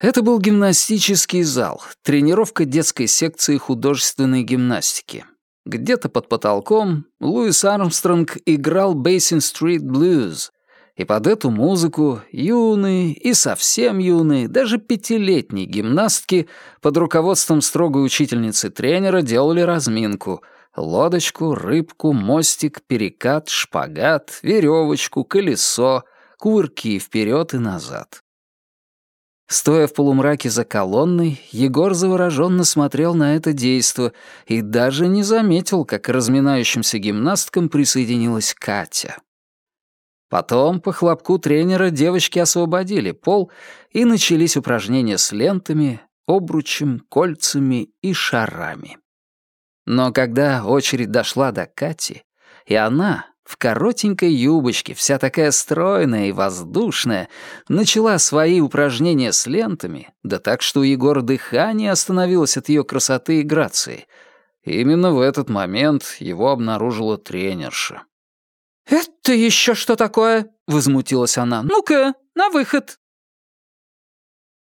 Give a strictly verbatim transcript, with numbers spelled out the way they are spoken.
Это был гимнастический зал, тренировка детской секции художественной гимнастики. Где-то под потолком Луис Армстронг играл Basin Street Blues, и под эту музыку юные и совсем юные, даже пятилетние гимнастки под руководством строгой учительницы-тренера делали разминку — лодочку, рыбку, мостик, перекат, шпагат, веревочку, колесо, кувырки вперед и назад. Стоя в полумраке за колонной, Егор завороженно смотрел на это действо и даже не заметил, как к разминающимся гимнасткам присоединилась Катя. Потом, по хлопку тренера, девочки освободили пол, и начались упражнения с лентами, обручем, кольцами и шарами. Но когда очередь дошла до Кати, и она, в коротенькой юбочке, вся такая стройная и воздушная, начала свои упражнения с лентами, да так, что у Егора дыхание остановилось от ее красоты и грации. Именно в этот момент его обнаружила тренерша. «Это еще что такое?» — возмутилась она. «Ну-ка, на выход!»